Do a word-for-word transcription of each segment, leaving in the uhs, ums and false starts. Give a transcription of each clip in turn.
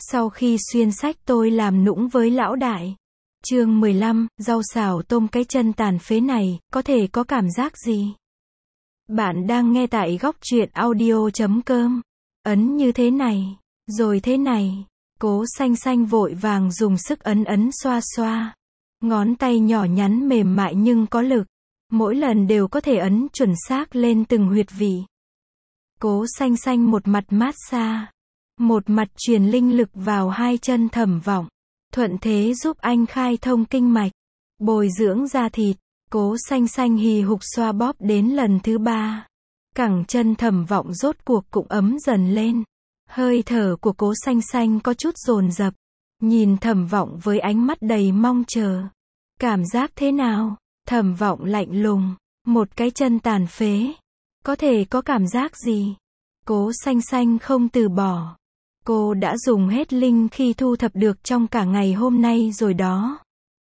Sau khi xuyên sách tôi làm nũng với lão đại. Chương mười lăm, rau xào tôm cái chân tàn phế này, có thể có cảm giác gì? Bạn đang nghe tại góc truyện audio chấm com. Ấn như thế này, rồi thế này. Cố Xanh Xanh vội vàng dùng sức ấn ấn xoa xoa. Ngón tay nhỏ nhắn mềm mại nhưng có lực. Mỗi lần đều có thể ấn chuẩn xác lên từng huyệt vị. Cố Xanh Xanh một mặt mát xa, một mặt truyền linh lực vào hai chân Thẩm Vọng, thuận thế giúp anh khai thông kinh mạch, bồi dưỡng da thịt. Cố Xanh Xanh hì hục xoa bóp đến lần thứ ba. Cẳng chân Thẩm Vọng rốt cuộc cũng ấm dần lên. Hơi thở của Cố Xanh Xanh có chút dồn dập. Nhìn Thẩm Vọng với ánh mắt đầy mong chờ. Cảm giác thế nào? Thẩm Vọng lạnh lùng. Một cái chân tàn phế. Có thể có cảm giác gì? Cố Xanh Xanh không từ bỏ. Cô đã dùng hết linh khi thu thập được trong cả ngày hôm nay rồi đó.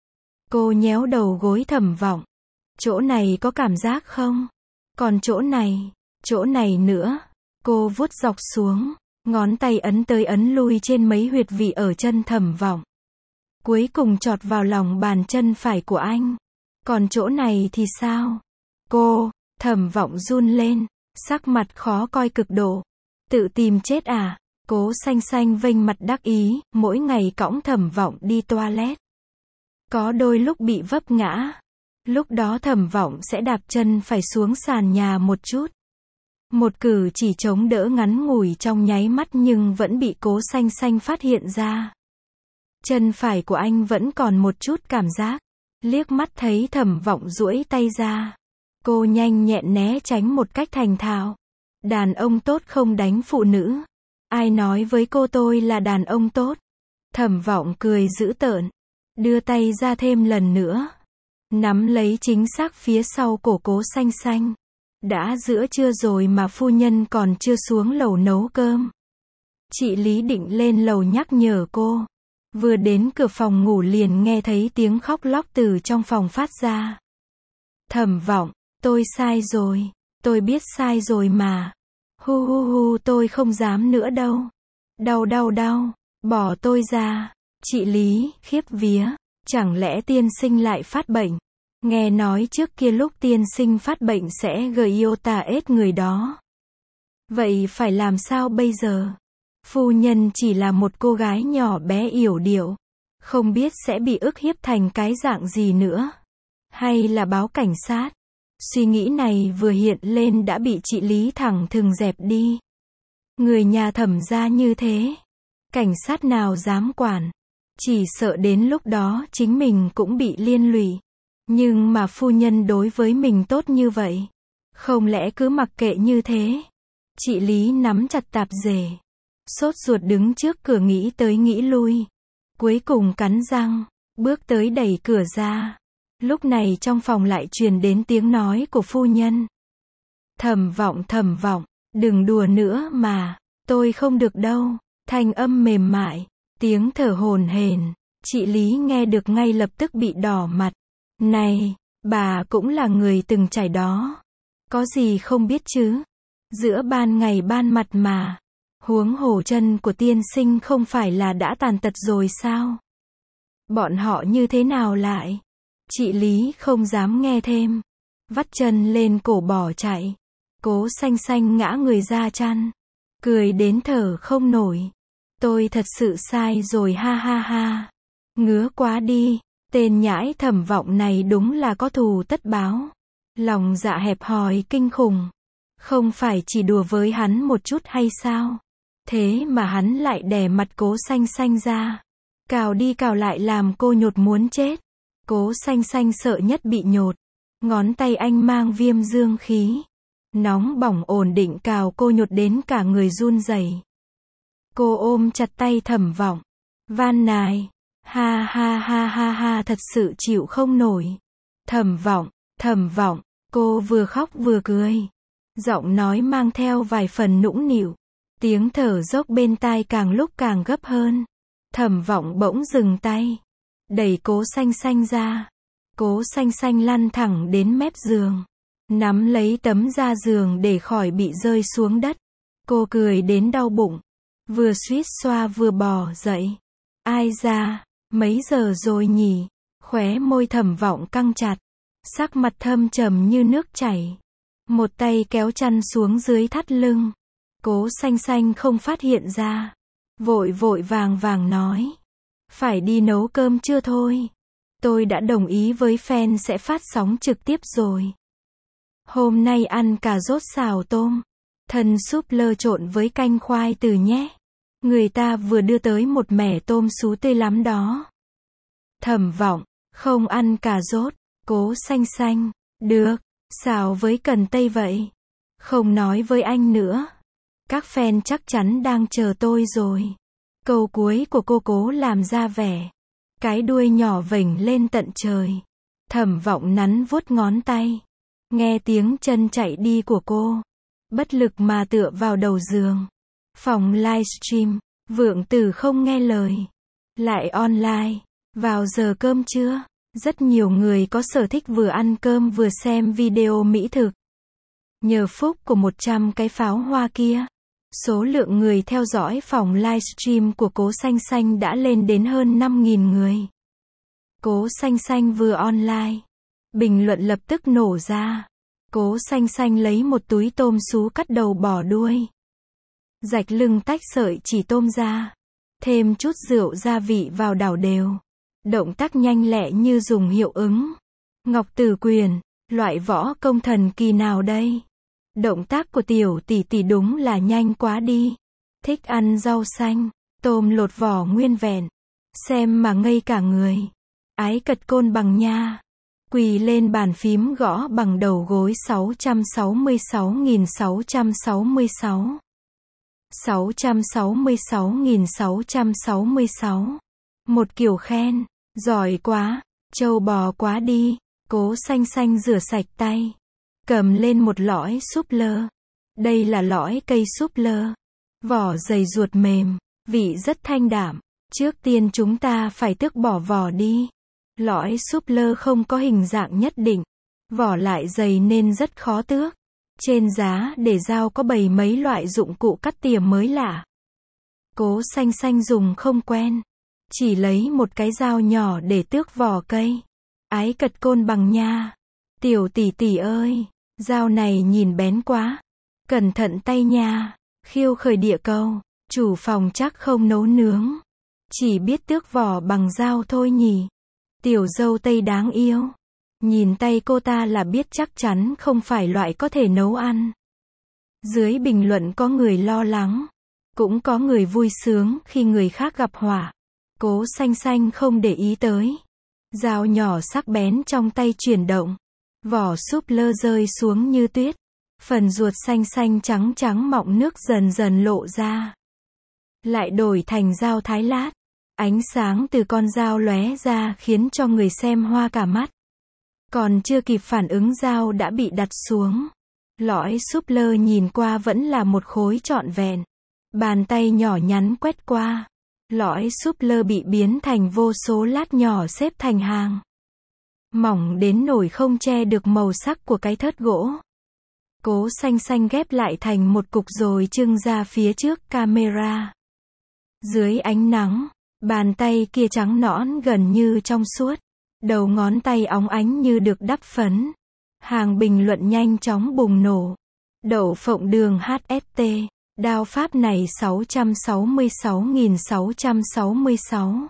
Cô nhéo đầu gối Thẩm Vọng. Chỗ này có cảm giác không? Còn chỗ này, chỗ này nữa. Cô vuốt dọc xuống, ngón tay ấn tới ấn lui trên mấy huyệt vị ở chân Thẩm Vọng. Cuối cùng chọt vào lòng bàn chân phải của anh. Còn chỗ này thì sao? Cô, Thẩm Vọng run lên, sắc mặt khó coi cực độ. Tự tìm chết à? Cố Xanh Xanh vênh mặt đắc ý, mỗi ngày cõng Thẩm Vọng đi toilet. Có đôi lúc bị vấp ngã. Lúc đó Thẩm Vọng sẽ đạp chân phải xuống sàn nhà một chút. Một cử chỉ chống đỡ ngắn ngủi trong nháy mắt nhưng vẫn bị Cố Xanh Xanh phát hiện ra. Chân phải của anh vẫn còn một chút cảm giác. Liếc mắt thấy Thẩm Vọng duỗi tay ra. Cô nhanh nhẹn né tránh một cách thành thạo. Đàn ông tốt không đánh phụ nữ. Ai nói với cô tôi là đàn ông tốt? Thẩm Vọng cười dữ tợn. Đưa tay ra thêm lần nữa. Nắm lấy chính xác phía sau cổ Cố Xanh Xanh. Đã giữa trưa rồi mà phu nhân còn chưa xuống lầu nấu cơm. Chị Lý định lên lầu nhắc nhở cô. Vừa đến cửa phòng ngủ liền nghe thấy tiếng khóc lóc từ trong phòng phát ra. Thẩm Vọng, tôi sai rồi. Tôi biết sai rồi mà. Hu hu hu, tôi không dám nữa đâu. Đau đau đau, bỏ tôi ra. Chị Lý, khiếp vía. Chẳng lẽ tiên sinh lại phát bệnh? Nghe nói trước kia lúc tiên sinh phát bệnh sẽ gây yêu tà ết người đó. Vậy phải làm sao bây giờ? Phu nhân chỉ là một cô gái nhỏ bé yểu điệu. Không biết sẽ bị ức hiếp thành cái dạng gì nữa. Hay là báo cảnh sát? Suy nghĩ này vừa hiện lên đã bị chị Lý thẳng thừng dẹp đi. Người nhà Thẩm gia như thế. Cảnh sát nào dám quản. Chỉ sợ đến lúc đó chính mình cũng bị liên lụy. Nhưng mà phu nhân đối với mình tốt như vậy. Không lẽ cứ mặc kệ như thế? Chị Lý nắm chặt tạp dề. Sốt ruột đứng trước cửa nghĩ tới nghĩ lui. Cuối cùng cắn răng, bước tới đẩy cửa ra. Lúc này trong phòng lại truyền đến tiếng nói của phu nhân. Thẩm Vọng, Thẩm Vọng, đừng đùa nữa mà, tôi không được đâu. Thanh âm mềm mại, tiếng thở hổn hển. Chị Lý nghe được ngay lập tức bị đỏ mặt. Này, bà cũng là người từng trải đó. Có gì không biết chứ? Giữa ban ngày ban mặt mà. Huống hồ chân của tiên sinh không phải là đã tàn tật rồi sao? Bọn họ như thế nào lại? Chị Lý không dám nghe thêm. Vắt chân lên cổ bỏ chạy. Cố Xanh Xanh ngã người ra chăn. Cười đến thở không nổi. Tôi thật sự sai rồi ha ha ha. Ngứa quá đi. Tên nhãi Thẩm Vọng này đúng là có thù tất báo. Lòng dạ hẹp hòi kinh khủng. Không phải chỉ đùa với hắn một chút hay sao? Thế mà hắn lại đè mặt Cố Xanh Xanh ra. Cào đi cào lại làm cô nhột muốn chết. Cố Xanh Xanh sợ nhất bị nhột. Ngón tay anh mang viêm dương khí. Nóng bỏng ổn định cào cô nhột đến cả người run rẩy. Cô ôm chặt tay Thẩm Vọng. Van nài. Ha ha ha ha ha, thật sự chịu không nổi. Thẩm Vọng, Thẩm Vọng. Cô vừa khóc vừa cười. Giọng nói mang theo vài phần nũng nịu. Tiếng thở dốc bên tai càng lúc càng gấp hơn. Thẩm Vọng bỗng dừng tay. Đẩy Cố Xanh Xanh ra. Cố Xanh Xanh lăn thẳng đến mép giường. Nắm lấy tấm da giường để khỏi bị rơi xuống đất. Cô cười đến đau bụng. Vừa suýt xoa vừa bò dậy. Ai da, mấy giờ rồi nhỉ? Khóe môi Thẩm Vọng căng chặt. Sắc mặt thâm trầm như nước chảy. Một tay kéo chăn xuống dưới thắt lưng. Cố Xanh Xanh không phát hiện ra. Vội vội vàng vàng nói. Phải đi nấu cơm chưa thôi? Tôi đã đồng ý với fan sẽ phát sóng trực tiếp rồi. Hôm nay ăn cà rốt xào tôm. Thân súp lơ trộn với canh khoai từ nhé. Người ta vừa đưa tới một mẻ tôm sú tươi lắm đó. Thẩm Vọng, không ăn cà rốt. Cố Xanh Xanh, được, xào với cần tây vậy. Không nói với anh nữa. Các fan chắc chắn đang chờ tôi rồi. Câu cuối của cô Cố làm ra vẻ. Cái đuôi nhỏ vểnh lên tận trời. Thẩm Vọng nắn vuốt ngón tay. Nghe tiếng chân chạy đi của cô. Bất lực mà tựa vào đầu giường. Phòng livestream, Vượng Tử không nghe lời. Lại online, vào giờ cơm trưa. Rất nhiều người có sở thích vừa ăn cơm vừa xem video mỹ thực. Nhờ phúc của một trăm cái pháo hoa kia. Số lượng người theo dõi phòng livestream của Cố Xanh Xanh đã lên đến hơn năm nghìn người. Cố Xanh Xanh vừa online. Bình luận lập tức nổ ra. Cố Xanh Xanh lấy một túi tôm sú cắt đầu bỏ đuôi. Rạch lưng tách sợi chỉ tôm ra. Thêm chút rượu gia vị vào đảo đều. Động tác nhanh lẹ như dùng hiệu ứng. Ngọc Tử Quyền, loại võ công thần kỳ nào đây? Động tác của tiểu tỷ tỷ đúng là nhanh quá đi. Thích ăn rau xanh, tôm lột vỏ nguyên vẹn. Xem mà ngây cả người. Ái cật côn bằng nha. Quỳ lên bàn phím gõ bằng đầu gối sáu trăm sáu mươi sáu nghìn sáu trăm sáu mươi sáu. sáu trăm sáu mươi sáu nghìn sáu trăm sáu mươi sáu. Một kiểu khen. Giỏi quá, trâu bò quá đi. Cố Xanh Xanh rửa sạch tay. Cầm lên một lõi súp lơ. Đây là lõi cây súp lơ. Vỏ dày ruột mềm, vị rất thanh đạm. Trước tiên chúng ta phải tước bỏ vỏ đi. Lõi súp lơ không có hình dạng nhất định. Vỏ lại dày nên rất khó tước. Trên giá để dao có bày mấy loại dụng cụ cắt tỉa mới lạ. Cố Xanh Xanh dùng không quen. Chỉ lấy một cái dao nhỏ để tước vỏ cây. Ái cật côn bằng nha. Tiểu tỷ tỷ ơi, dao này nhìn bén quá. Cẩn thận tay nha. Khiêu khởi địa cầu. Chủ phòng chắc không nấu nướng. Chỉ biết tước vỏ bằng dao thôi nhỉ. Tiểu dâu tây đáng yêu. Nhìn tay cô ta là biết chắc chắn không phải loại có thể nấu ăn. Dưới bình luận có người lo lắng. Cũng có người vui sướng khi người khác gặp họa. Cố Xanh Xanh không để ý tới. Dao nhỏ sắc bén trong tay chuyển động. Vỏ súp lơ rơi xuống như tuyết. Phần ruột xanh xanh trắng trắng mọng nước dần dần lộ ra. Lại đổi thành dao thái lát. Ánh sáng từ con dao lóe ra khiến cho người xem hoa cả mắt. Còn chưa kịp phản ứng dao đã bị đặt xuống. Lõi súp lơ nhìn qua vẫn là một khối trọn vẹn. Bàn tay nhỏ nhắn quét qua. Lõi súp lơ bị biến thành vô số lát nhỏ xếp thành hàng. Mỏng đến nổi không che được màu sắc của cái thớt gỗ. Cố Xanh Xanh ghép lại thành một cục rồi trưng ra phía trước camera. Dưới ánh nắng, bàn tay kia trắng nõn gần như trong suốt. Đầu ngón tay óng ánh như được đắp phấn. Hàng bình luận nhanh chóng bùng nổ. Đậu phộng đường hát ét tê. Đao pháp này sáu trăm sáu mươi sáu nghìn sáu trăm sáu mươi sáu.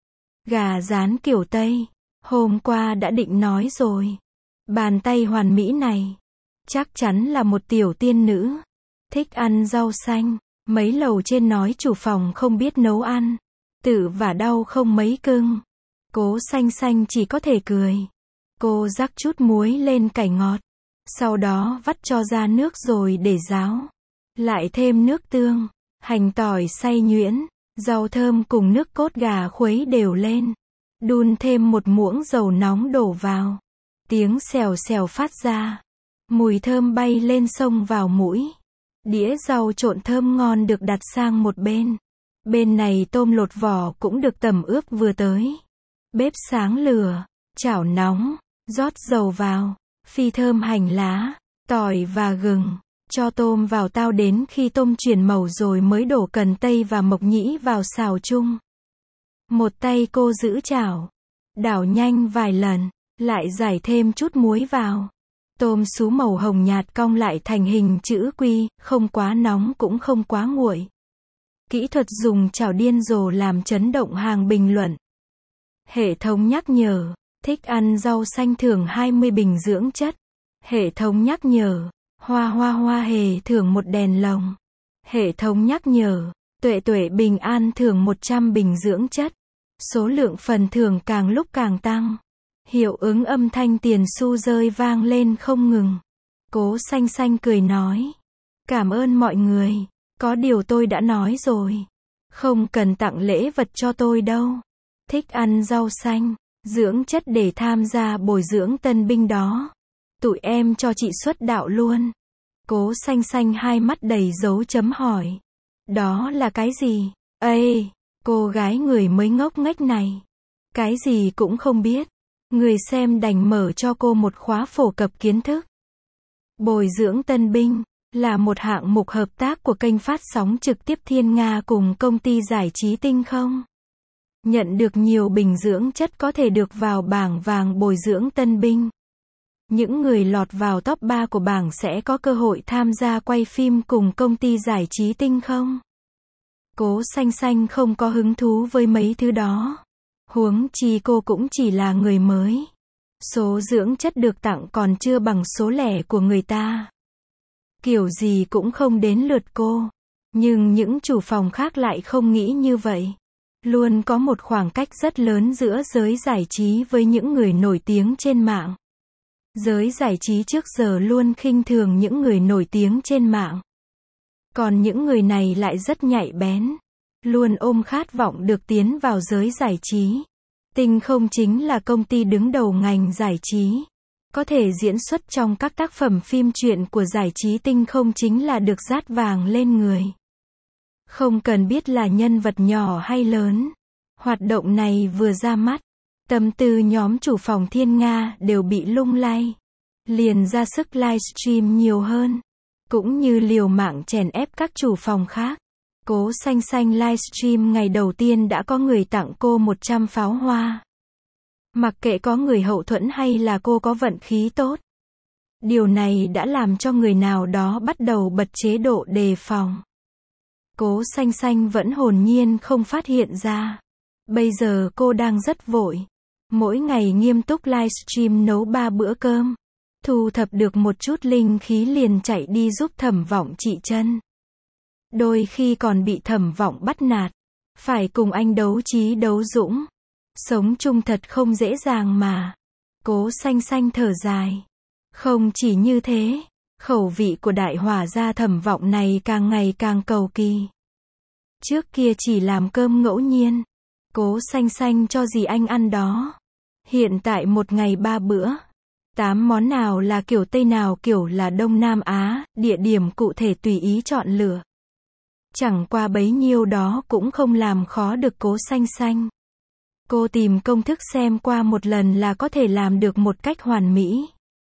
Gà rán kiểu Tây. Hôm qua đã định nói rồi. Bàn tay hoàn mỹ này. Chắc chắn là một tiểu tiên nữ. Thích ăn rau xanh. Mấy lầu trên nói chủ phòng không biết nấu ăn. Tự vả đau không mấy cưng. Cố Xanh Xanh chỉ có thể cười. Cô rắc chút muối lên cải ngọt. Sau đó vắt cho ra nước rồi để ráo. Lại thêm nước tương, hành tỏi xay nhuyễn, rau thơm cùng nước cốt gà khuấy đều lên. Đun thêm một muỗng dầu nóng đổ vào. Tiếng xèo xèo phát ra. Mùi thơm bay lên xông vào mũi. Đĩa rau trộn thơm ngon được đặt sang một bên. Bên này tôm lột vỏ cũng được tẩm ướp vừa tới. Bếp sáng lửa, chảo nóng, rót dầu vào, phi thơm hành lá, tỏi và gừng. cho tôm vào tao đến khi tôm chuyển màu rồi mới đổ cần tây và mộc nhĩ vào xào chung. Một tay cô giữ chảo, đảo nhanh vài lần, lại rải thêm chút muối vào. Tôm sú màu hồng nhạt cong lại thành hình chữ quy, không quá nóng cũng không quá nguội. Kỹ thuật dùng chảo điên rồ làm chấn động hàng bình luận. Hệ thống nhắc nhở, thích ăn rau xanh thưởng hai mươi bình dưỡng chất. Hệ thống nhắc nhở, hoa hoa hoa hề thưởng một đèn lồng. Hệ thống nhắc nhở, tuệ tuệ bình an thưởng một trăm bình dưỡng chất. Số lượng phần thưởng càng lúc càng tăng. Hiệu ứng âm thanh tiền xu rơi vang lên không ngừng. Cố Xanh Xanh cười nói. Cảm ơn mọi người. Có điều tôi đã nói rồi. Không cần tặng lễ vật cho tôi đâu. Thích ăn rau xanh, dưỡng chất để tham gia bồi dưỡng tân binh đó. Tụi em cho chị xuất đạo luôn. Cố Xanh Xanh hai mắt đầy dấu chấm hỏi. Đó là cái gì? Ê, cô gái người mới ngốc nghếch này. Cái gì cũng không biết. Người xem đành mở cho cô một khóa phổ cập kiến thức. Bồi dưỡng tân binh là một hạng mục hợp tác của kênh phát sóng trực tiếp Thiên Nga cùng công ty giải trí Tinh Không. Nhận được nhiều bình dưỡng chất có thể được vào bảng vàng bồi dưỡng tân binh. Những người lọt vào top ba của bảng sẽ có cơ hội tham gia quay phim cùng công ty giải trí Tinh Không. Cố Xanh Xanh không có hứng thú với mấy thứ đó. Huống chi cô cũng chỉ là người mới. Số dưỡng chất được tặng còn chưa bằng số lẻ của người ta. Kiểu gì cũng không đến lượt cô. Nhưng những chủ phòng khác lại không nghĩ như vậy. Luôn có một khoảng cách rất lớn giữa giới giải trí với những người nổi tiếng trên mạng. Giới giải trí trước giờ luôn khinh thường những người nổi tiếng trên mạng. Còn những người này lại rất nhạy bén. Luôn ôm khát vọng được tiến vào giới giải trí. Tinh Không chính là công ty đứng đầu ngành giải trí. Có thể diễn xuất trong các tác phẩm phim truyện của giải trí Tinh Không chính là được dát vàng lên người. Không cần biết là nhân vật nhỏ hay lớn. Hoạt động này vừa ra mắt, tâm tư nhóm chủ phòng Thiên Nga đều bị lung lay. Liền ra sức livestream nhiều hơn. Cũng như liều mạng chèn ép các chủ phòng khác. Cố Xanh Xanh livestream ngày đầu tiên đã có người tặng cô một trăm pháo hoa. Mặc kệ có người hậu thuẫn hay là cô có vận khí tốt. Điều này đã làm cho người nào đó bắt đầu bật chế độ đề phòng. Cố Xanh Xanh vẫn hồn nhiên không phát hiện ra. Bây giờ cô đang rất vội. Mỗi ngày nghiêm túc livestream nấu ba bữa cơm. Thu thập được một chút linh khí liền chạy đi giúp Thẩm Vọng trị chân. Đôi khi còn bị Thẩm Vọng bắt nạt. Phải cùng anh đấu trí đấu dũng. Sống chung thật không dễ dàng mà. Cố Xanh Xanh thở dài. Không chỉ như thế, khẩu vị của đại hỏa gia Thẩm Vọng này càng ngày càng cầu kỳ. Trước kia chỉ làm cơm ngẫu nhiên. Cố Xanh Xanh cho gì anh ăn đó. Hiện tại một ngày ba bữa. Tám món nào là kiểu Tây nào kiểu là Đông Nam Á, địa điểm cụ thể tùy ý chọn lựa. Chẳng qua bấy nhiêu đó cũng không làm khó được Cố Xanh Xanh. Cô tìm công thức xem qua một lần là có thể làm được một cách hoàn mỹ.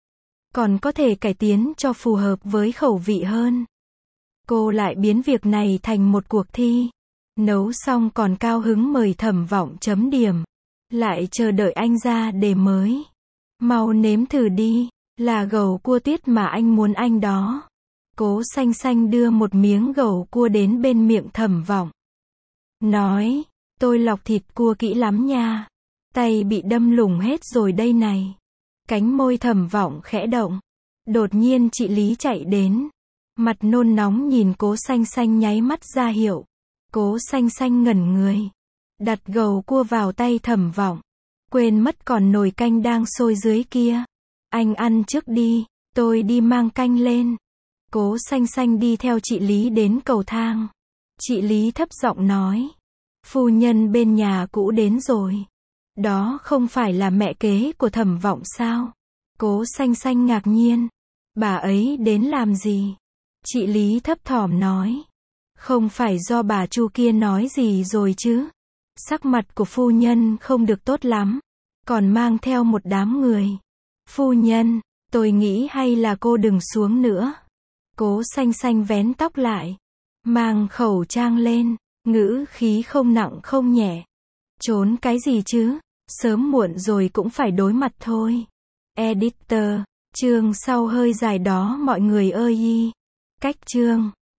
Còn có thể cải tiến cho phù hợp với khẩu vị hơn. Cô lại biến việc này thành một cuộc thi. Nấu xong còn cao hứng mời Thẩm Vọng chấm điểm. Lại chờ đợi anh ra đề mới. Mau nếm thử đi, là gầu cua tiết mà anh muốn anh đó. Cố Xanh Xanh đưa một miếng gầu cua đến bên miệng Thẩm Vọng. Nói, tôi lọc thịt cua kỹ lắm nha. Tay bị đâm lủng hết rồi đây này. Cánh môi Thẩm Vọng khẽ động. Đột nhiên chị Lý chạy đến. Mặt nôn nóng nhìn Cố Xanh Xanh nháy mắt ra hiệu. Cố Xanh Xanh ngẩn người. Đặt gầu cua vào tay Thẩm Vọng. Quên mất còn nồi canh đang sôi dưới kia. Anh ăn trước đi, tôi đi mang canh lên. Cố Xanh Xanh đi theo chị Lý đến cầu thang. Chị Lý thấp giọng nói. Phu nhân bên nhà cũ đến rồi. Đó không phải là mẹ kế của Thẩm Vọng sao? Cố Xanh Xanh ngạc nhiên. Bà ấy đến làm gì? Chị Lý thấp thỏm nói. Không phải do bà Chu kia nói gì rồi chứ? Sắc mặt của phu nhân không được tốt lắm. Còn mang theo một đám người. Phu nhân, tôi nghĩ hay là cô đừng xuống nữa. Cố Xanh Xanh vén tóc lại. Mang khẩu trang lên. Ngữ khí không nặng không nhẹ. Trốn cái gì chứ? Sớm muộn rồi cũng phải đối mặt thôi. Editor. Chương sau hơi dài đó mọi người ơi y. Cách chương.